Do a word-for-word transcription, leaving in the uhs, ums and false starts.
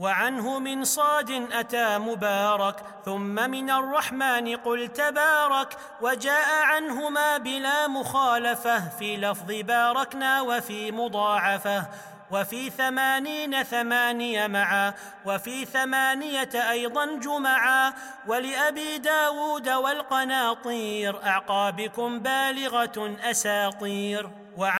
وعنه من صاد أتى مبارك ثم من الرحمن قل تبارك وجاء عنهما بلا مخالفة في لفظ باركنا وفي مضاعفة وفي ثمانين ثمانية معا وفي ثمانية أيضا جمعا ولأبي داود والقناطير أعقابكم بالغة أساطير.